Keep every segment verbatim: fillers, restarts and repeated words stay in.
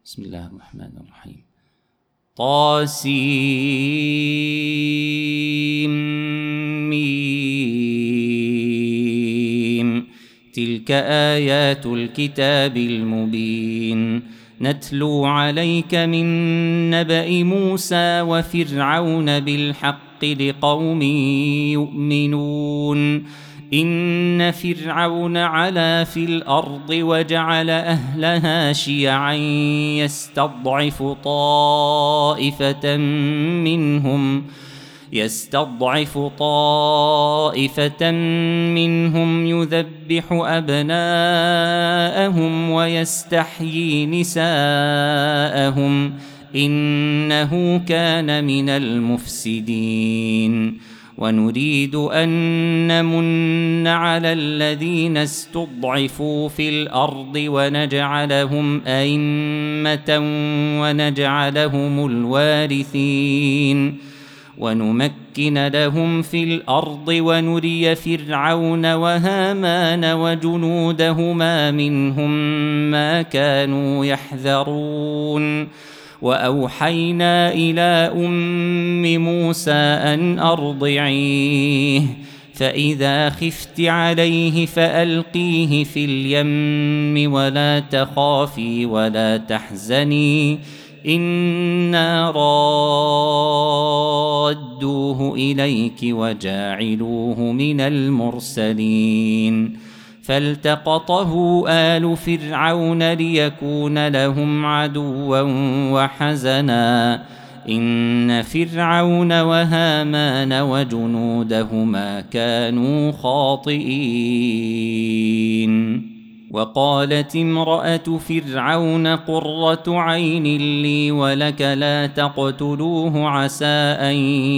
بسم الله الرحمن الرحيم. طاسيم تلك آيات الكتاب المبين نتلو عليك من نبأ موسى وفرعون بالحق لقوم يؤمنون. إن فرعون علا في الأرض وجعل أهلها شيعا يستضعف طائفة منهم يستضعف طائفة منهم يذبح أبناءهم ويستحيي نساءهم إنه كان من المفسدين. ونريد أن نمن على الذين استضعفوا في الأرض ونجعلهم أئمة ونجعلهم الوارثين ونمكن لهم في الأرض ونري فرعون وهامان وجنودهما منهم ما كانوا يحذرون. وأوحينا إلى أم موسى أن أرضعيه فإذا خفت عليه فألقيه في اليم ولا تخافي ولا تحزني إنا رادوه إليك وجاعلوه من المرسلين. فالتقطه آل فرعون ليكون لهم عدوا وحزنا إن فرعون وهامان وجنودهما كانوا خاطئين. وقالت امرأة فرعون قرة عين لي ولك لا تقتلوه عسى أن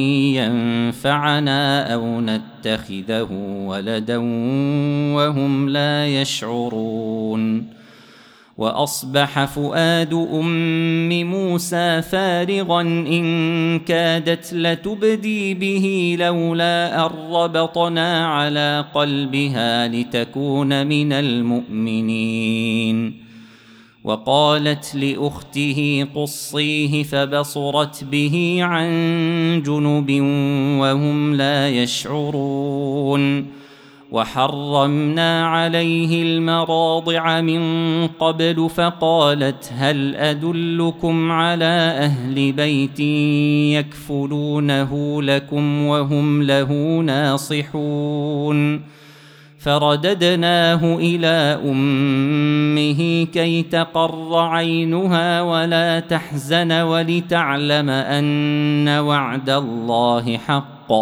ينفعنا أو نتخذه ولدا وهم لا يشعرون. وأصبح فؤاد أم موسى فارغا إن كادت لتبدي به لولا أن ربطنا على قلبها لتكون من المؤمنين. وقالت لأخته قصيه فبصرت به عن جنب وهم لا يشعرون. وحرمنا عليه المراضع من قبل فقالت هل أدلكم على أهل بيت يكفلونه لكم وهم له ناصحون. فرددناه إلى أمه كي تقر عينها ولا تحزن ولتعلم أن وعد الله حق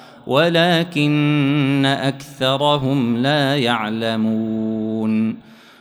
ولكن أكثرهم لا يعلمون.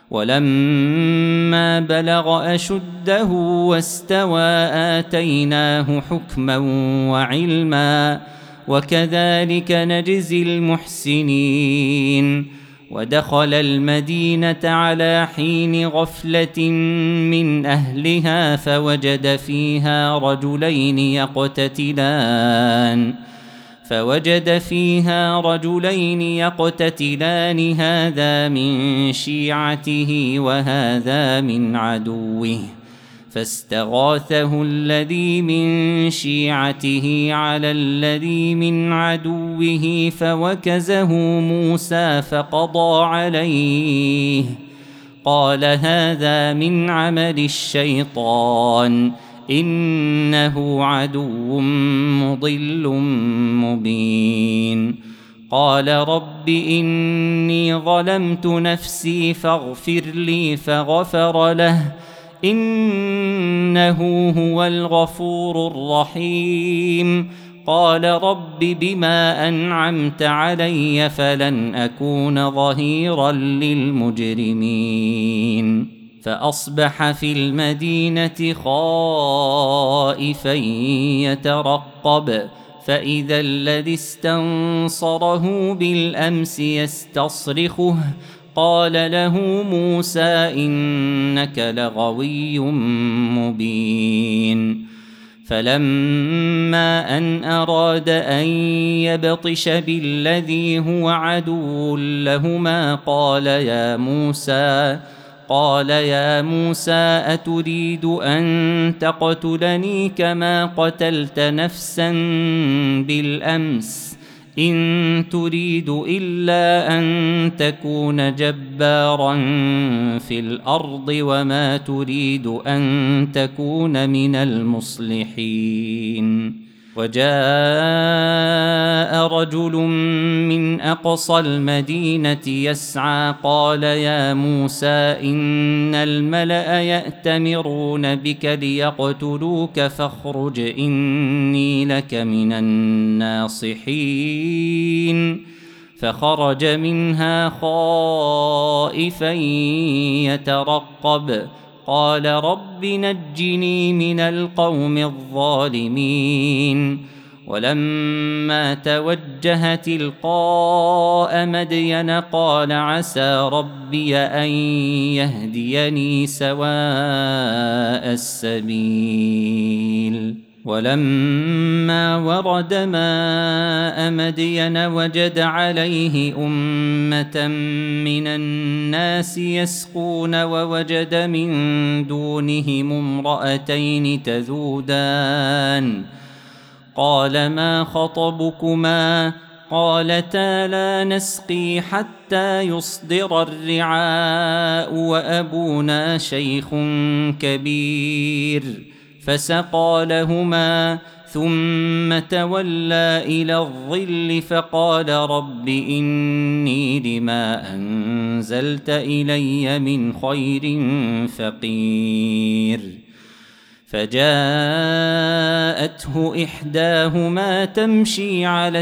ولما بلغ أشده واستوى آتيناه حكما وعلما وكذلك نجزي المحسنين. ودخل المدينة على حين غفلة من أهلها فوجد فيها رجلين يقتتلان فوجد فيها رجلين يقتتلان هذا من شيعته وهذا من عدوه فاستغاثه الذي من شيعته على الذي من عدوه فوكزه موسى فقضى عليه قال هذا من عمل الشيطان إنه عدو مضل مبين. قال رب إني ظلمت نفسي فاغفر لي فغفر له إنه هو الغفور الرحيم. قال رب بما أنعمت علي فلن أكون ظهيرا للمجرمين. فأصبح في المدينة خائفا يترقب فإذا الذي استنصره بالأمس يستصرخه قال له موسى إنك لغوي مبين. فلما أن أراد أن يبطش بالذي هو عدو لهما قال يا موسى قال يا موسى أتريد أن تقتلني كما قتلت نفسا بالأمس إن تريد إلا أن تكون جبارا في الأرض وما تريد أن تكون من المصلحين. وجاء رجل من أقصى المدينة يسعى قال يا موسى إن الملأ يأتمرون بك ليقتلوك فاخرج إني لك من الناصحين. فخرج منها خائفا يترقب قال رب نجني من القوم الظالمين. ولما توجه تلقاء مدين قال عسى ربي أن يهديني سواء السبيل. ولما ورد ماء مدين وجد عليه أمة من الناس يسقون ووجد من دونهم امرأتين تذودان قال ما خطبكما قالتا لا نسقي حتى يصدر الرعاء وأبونا شيخ كبير. فسقى لهما ثم تولى إلى الظل فقال رب إني لما أنزلت إلي من خير فقير. فجاءته إحداهما تمشي على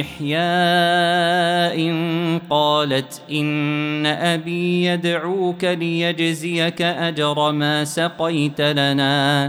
استحياء قالت إن أبي يدعوك ليجزيك أجر ما سقيت لنا.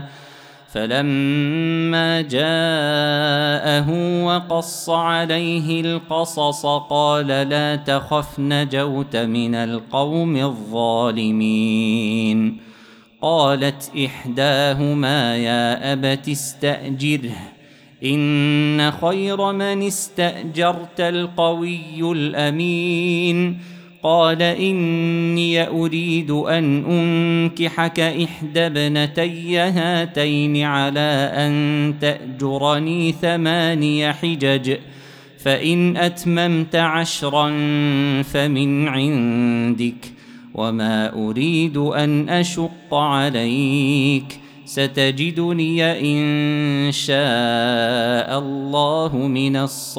فلما جاءه وقص عليه القصص قال لا تخف نجوت من القوم الظالمين. قالت إحداهما يا أبت استأجره إن خير من استأجرت القوي الأمين. قال إني أريد أن أنكحك إحدى ابنتي هاتين على أن تأجرني ثماني حجج فإن أتممت عشرا فمن عندك وما أريد أن أشق عليك ستجدني إن شاء الله من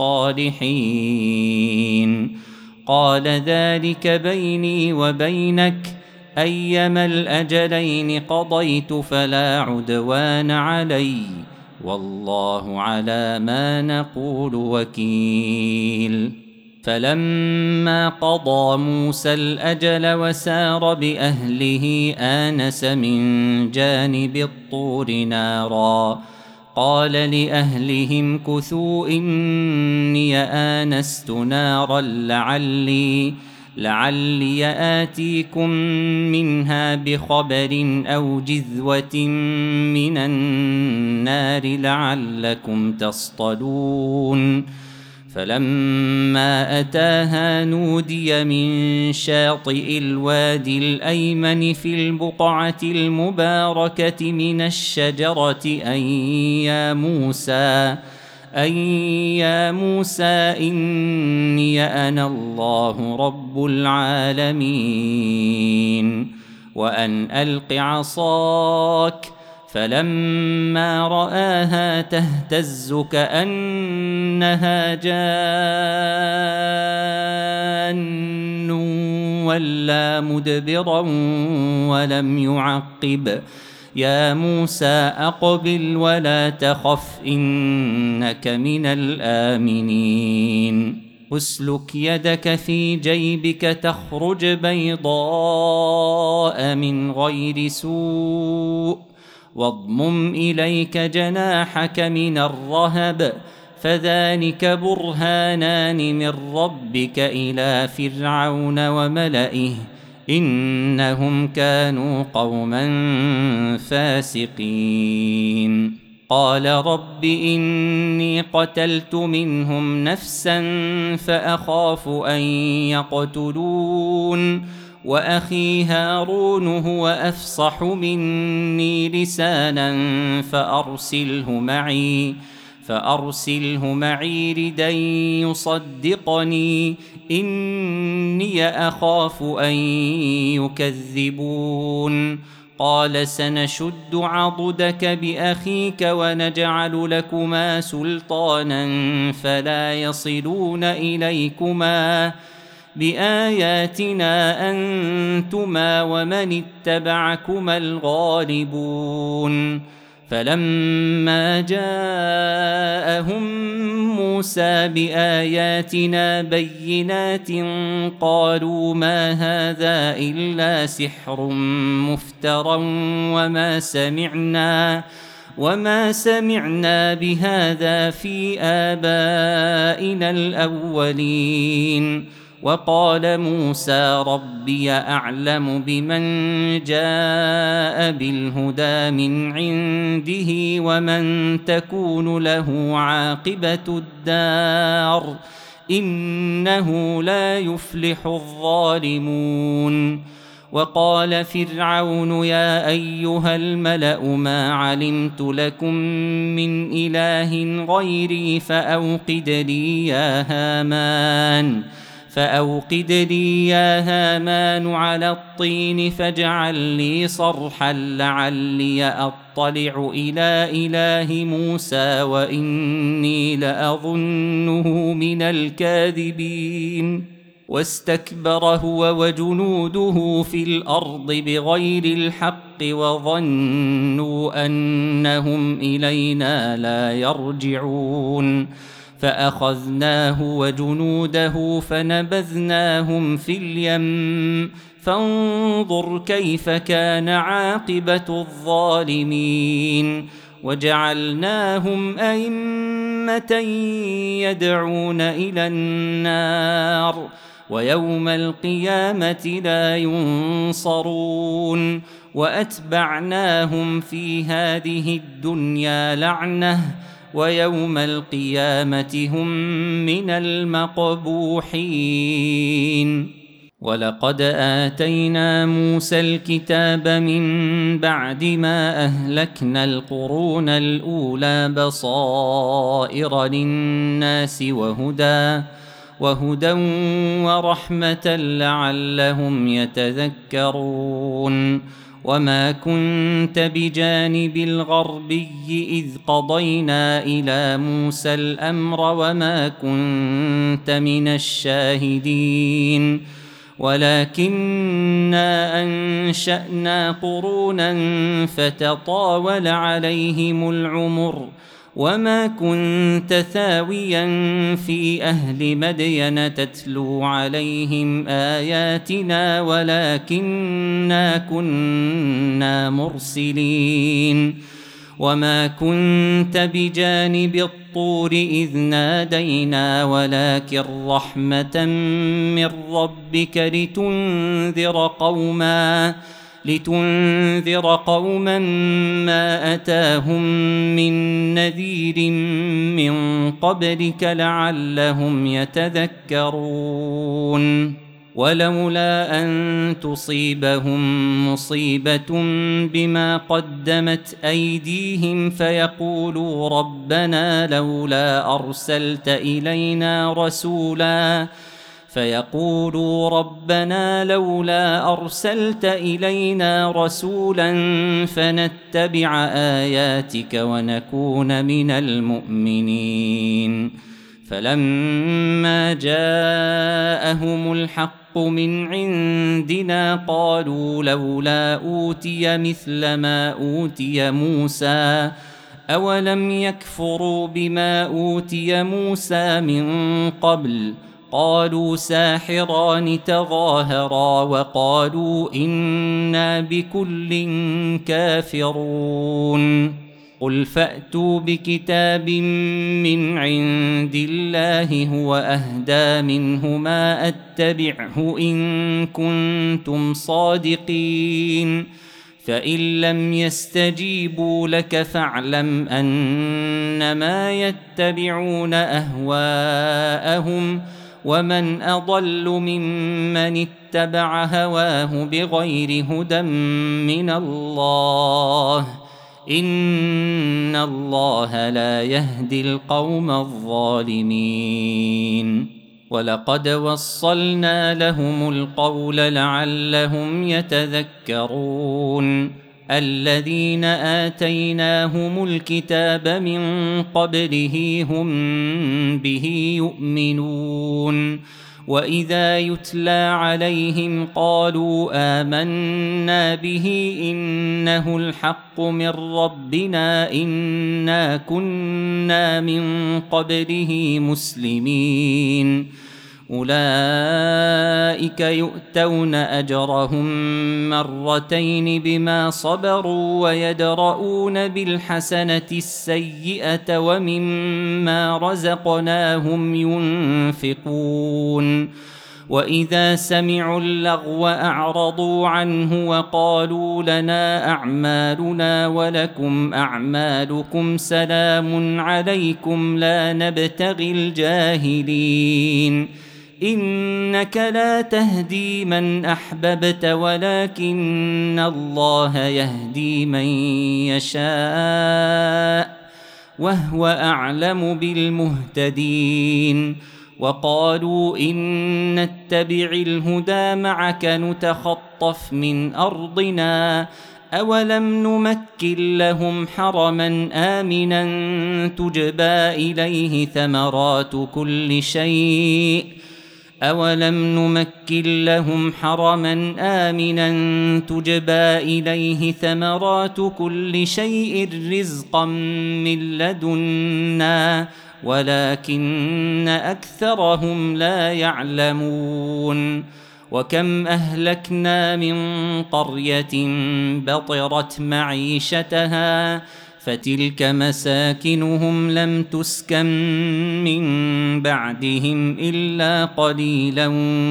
الصالحين. قال ذلك بيني وبينك أيما الأجلين قضيت فلا عدوان علي والله على ما نقول وكيل. فلما قضى موسى الأجل وسار بأهله آنس من جانب الطور نارا قال لأهلهم كثوا إني آنست نارا لعلي لعلي آتيكم منها بخبر أو جذوة من النار لعلكم تصطلون. فلما أتاها نودي من شاطئ الوادي الأيمن في البقعة المباركة من الشجرة أن يا موسى أن يا موسى إني أنا الله رب العالمين وأن ألق عصاك. فلما رآها تهتز كأنها جان ولا مدبرا ولم يعقب يا موسى أقبل ولا تخف إنك من الآمنين. أسلك يدك في جيبك تخرج بيضاء من غير سوء واضمم إليك جناحك من الرهب فذلك برهانان من ربك إلى فرعون وملئه إنهم كانوا قوما فاسقين. قال رب إني قتلت منهم نفسا فأخاف أن يقتلون وأخي هارون هو أفصح مني لسانا فأرسله معي فأرسله معي ردا يصدقني إني أخاف أن يكذبون. قال سنشد عضدك بأخيك ونجعل لكما سلطانا فلا يصلون إليكما بآياتنا أنتما ومن اتبعكما الغالبون. فلما جاءهم موسى بآياتنا بينات قالوا ما هذا إلا سحر مفترى وما سمعنا وما سمعنا بهذا في آبائنا الأولين. وقال موسى ربي أعلم بمن جاء بالهدى من عنده ومن تكون له عاقبة الدار إنه لا يفلح الظالمون. وقال فرعون يا أيها الملأ ما علمت لكم من إله غيري فأوقد لي يا هامان فأوقد لي يا هامان على الطين فاجعل لي صرحا لعلي أطلع إلى إله موسى وإني لأظنه من الكاذبين. واستكبر هو وجنوده في الأرض بغير الحق وظنوا أنهم إلينا لا يرجعون. فأخذناه وجنوده فنبذناهم في اليم فانظر كيف كان عاقبة الظالمين. وجعلناهم أئمة يدعون إلى النار ويوم القيامة لا ينصرون. وأتبعناهم في هذه الدنيا لعنة ويوم القيامة هم من المقبوحين. ولقد آتينا موسى الكتاب من بعد ما أهلكنا القرون الأولى بصائر للناس وهدى وهدى ورحمة لعلهم يتذكرون. وما كنت بجانب الغربي إذ قضينا إلى موسى الأمر وما كنت من الشاهدين ولكننا أنشأنا قرونا فتطاول عليهم العمر وما كنت ثاويا في أهل مدين تتلو عليهم آياتنا ولكننا كنا مرسلين. وما كنت بجانب الطور إذ نادينا ولكن رحمة من ربك لتنذر قوما لتنذر قوما ما أتاهم من نذير من قبلك لعلهم يتذكرون. ولولا أن تصيبهم مصيبة بما قدمت أيديهم فيقولوا ربنا لولا أرسلت إلينا رسولا فيقولوا ربنا لولا أرسلت إلينا رسولا فنتبع آياتك ونكون من المؤمنين. فلما جاءهم الحق من عندنا قالوا لولا أوتي مثل ما أوتي موسى أولم يكفروا بما أوتي موسى من قبل قالوا ساحران تظاهرا وقالوا إنا بكل كافرون. قل فأتوا بكتاب من عند الله هو أهدى منه ما أتبعه إن كنتم صادقين فإن لم يستجيبوا لك فاعلم أنما يتبعون أهواءهم ومن أضل ممن اتبع هواه بغير هدى من الله إن الله لا يهدي القوم الظالمين ولقد وصلنا لهم القول لعلهم يتذكرون الذين آتيناهم الكتاب من قبله هم به يؤمنون وإذا يتلى عليهم قالوا آمنا به إنه الحق من ربنا إنا كنا من قبله مسلمين أولئك يؤتون أجرهم مرتين بما صبروا ويدرؤون بالحسنة السيئة ومما رزقناهم ينفقون وإذا سمعوا اللغو أعرضوا عنه وقالوا لنا أعمالنا ولكم أعمالكم سلام عليكم لا نبتغي الجاهلين إنك لا تهدي من أحببت ولكن الله يهدي من يشاء وهو أعلم بالمهتدين وقالوا إن نتبع الهدى معك نتخطف من أرضنا أولم نمكن لهم حرما آمنا تجبى إليه ثمرات كل شيء أولم نمكن لهم حرما آمنا تجبى إليه ثمرات كل شيء رزقا من لدنا ولكن أكثرهم لا يعلمون وكم أهلكنا من قرية بطرت معيشتها فتلك مساكنهم لم تسكن من بعدهم إلا قليلا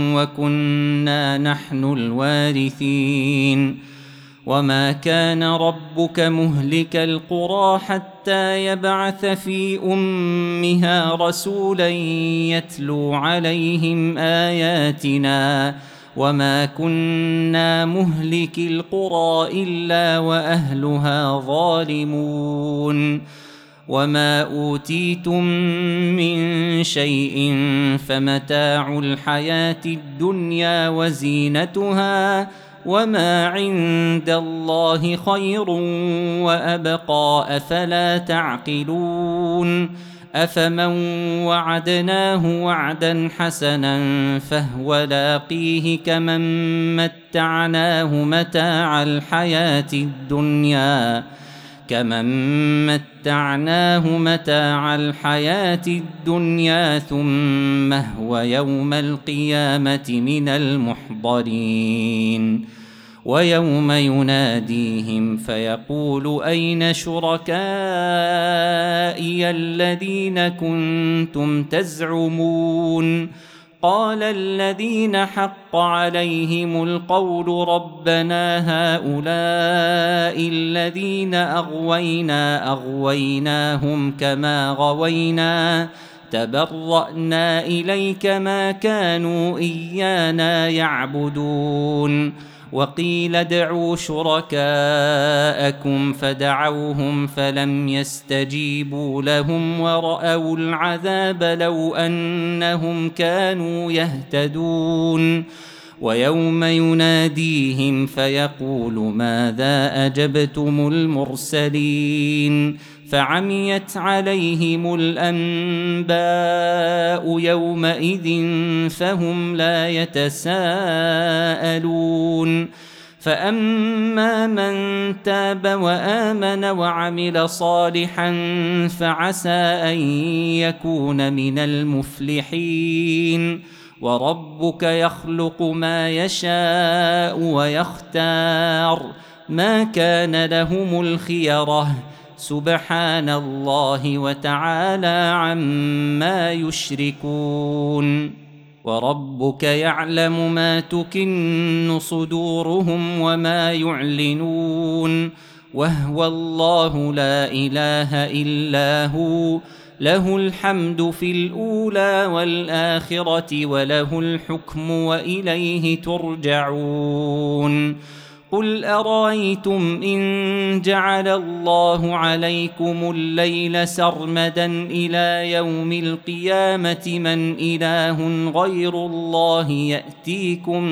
وكنا نحن الوارثين وما كان ربك مهلك القرى حتى يبعث في أمها رسولا يتلو عليهم آياتنا وما كنا مهلك القرى إلا وأهلها ظالمون وما أوتيتم من شيء فمتاع الحياة الدنيا وزينتها وما عند الله خير وأبقى أفلا تعقلون أفمن وعدناه وعدا حسنا فهو لاقيه كمن متعناه متاع الحياة الدنيا كمن متعناه متاع الحياة الدنيا ثم هو يوم القيامة من المحضرين ويوم يناديهم فيقول أين شركائي الذين كنتم تزعمون قال الذين حق عليهم القول ربنا هؤلاء الذين أغوينا أغويناهم كما غوينا تبرأنا إليك ما كانوا إيانا يعبدون وقيل ادعوا شركاءكم فدعوهم فلم يستجيبوا لهم ورأوا العذاب لو أنهم كانوا يهتدون ويوم يناديهم فيقول ماذا أجبتم المرسلين فعميت عليهم الأنباء يومئذ فهم لا يتساءلون فأما من تاب وآمن وعمل صالحا فعسى أن يكون من المفلحين وربك يخلق ما يشاء ويختار ما كان لهم الخيرة سبحان الله وتعالى عما يشركون وربك يعلم ما تكن صدورهم وما يعلنون وهو الله لا إله إلا هو له الحمد في الأولى والآخرة وله الحكم وإليه ترجعون قل أرأيتم إن جعل الله عليكم الليل سرمدا إلى يوم القيامة من إله غير الله يأتيكم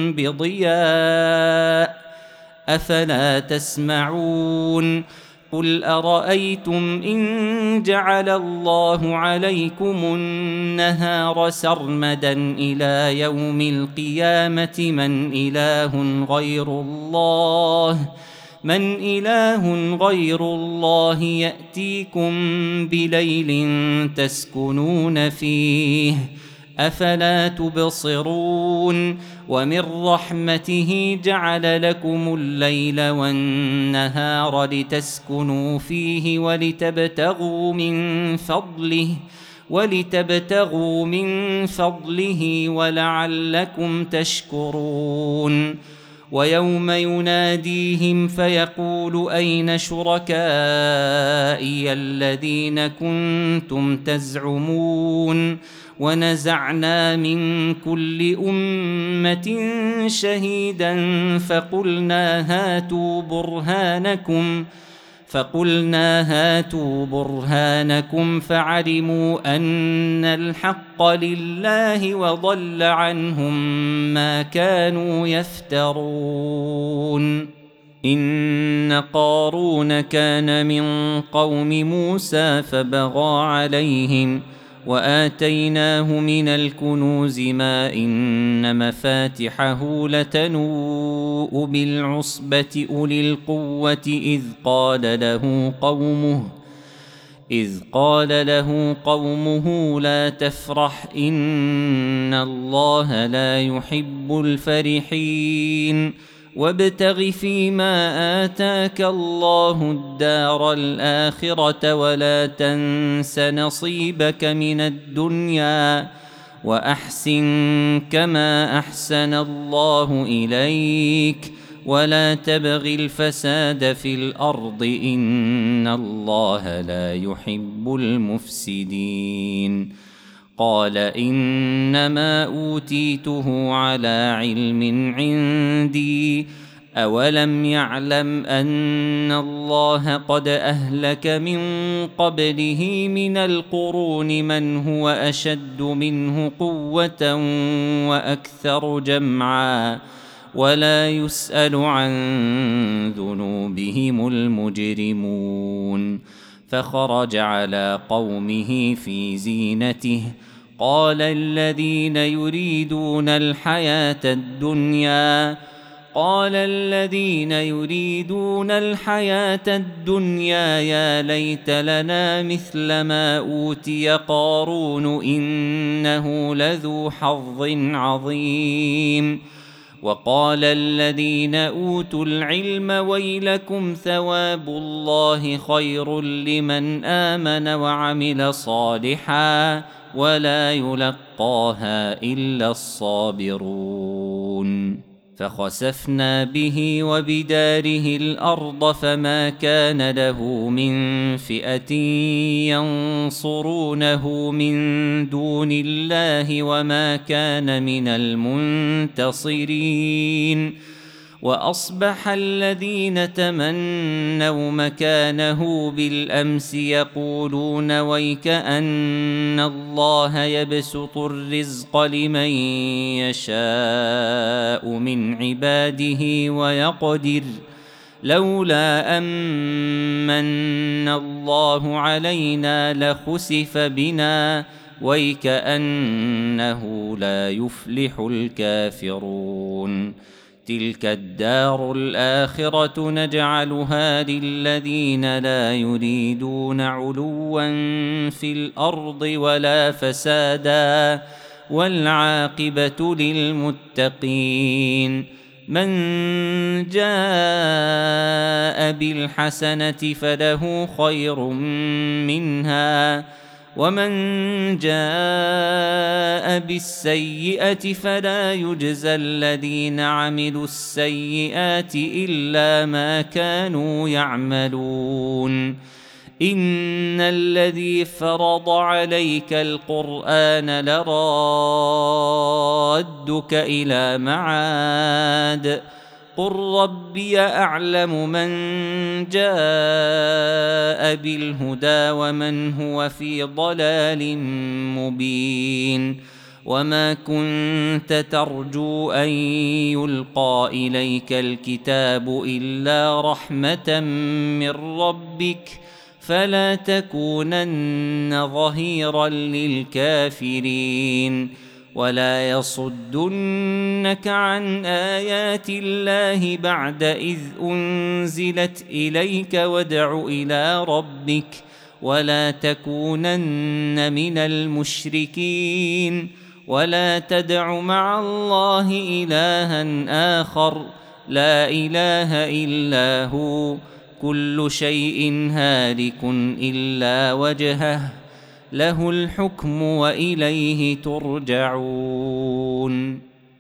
بضياء أفلا تسمعون قل أرأيتم إن جعل الله عليكم النهار سرمدا إلى يوم القيامة من إله غير الله من إله غير الله يأتيكم بليل تسكنون فيه أفلا تبصرون ومن رحمته جعل لكم الليل والنهار لتسكنوا فيه ولتبتغوا من فضله ولتبتغوا من فضله ولعلكم تشكرون ويوم يناديهم فيقول أين شركائي الذين كنتم تزعمون ونزعنا من كل أمة شهيدا فقلنا هاتوا برهانكم فقلنا هاتوا برهانكم فعلموا أن الحق لله وضل عنهم ما كانوا يفترون إن قارون كان من قوم موسى فبغى عليهم وآتيناه من الكنوز ما إن مفاتحه لتنوء بالعصبة أولي القوة إذ قال له قومه إذ قال له قومه لا تفرح إن الله لا يحب الفرحين وابتغ فيما آتاك الله الدار الآخرة ولا تنس نصيبك من الدنيا وأحسن كما أحسن الله إليك ولا تبغ الفساد في الأرض إن الله لا يحب المفسدين قال إنما أوتيته على علم عندي أولم يعلم أن الله قد أهلك من قبله من القرون من هو أشد منه قوة وأكثر جمعا ولا يسأل عن ذنوبهم المجرمون فخرج على قومه في زينته قال الذين يريدون الحياة الدنيا قال الذين يريدون الحياة الدنيا يا ليت لنا مثل ما أوتي قارون إنه لذو حظ عظيم وقال الذين أوتوا العلم ويلكم ثواب الله خير لمن آمن وعمل صالحا ولا يلقاها إلا الصابرون فخسفنا به وبداره الأرض فما كان له من فئة ينصرونه من دون الله وما كان من المنتصرين وأصبح الذين تمنوا مكانه بالأمس يقولون ويك أن الله يبسط الرزق لمن يشاء من عباده ويقدر لولا أمن الله علينا لخسف بنا ويك أنه لا يفلح الكافرون تلك الدار الآخرة نجعلها للذين لا يريدون علوا في الأرض ولا فسادا والعاقبة للمتقين من جاء بالحسنة فله خير منها ومن جاء بالسيئة فلا يجزى الذين عملوا السيئات إلا ما كانوا يعملون إن الذي فرض عليك القرآن لرادك إلى معاد قل ربي أعلم من جاء بالهدى ومن هو في ضلال مبين وما كنت ترجو أن يلقى إليك الكتاب إلا رحمة من ربك فلا تكونن ظهيرا للكافرين ولا يصدنك عن آيات الله بعد إذ أنزلت إليك وادع إلى ربك ولا تكونن من المشركين ولا تدع مع الله إلها آخر لا إله إلا هو كل شيء هالك إلا وجهه له الحكم وإليه ترجعون.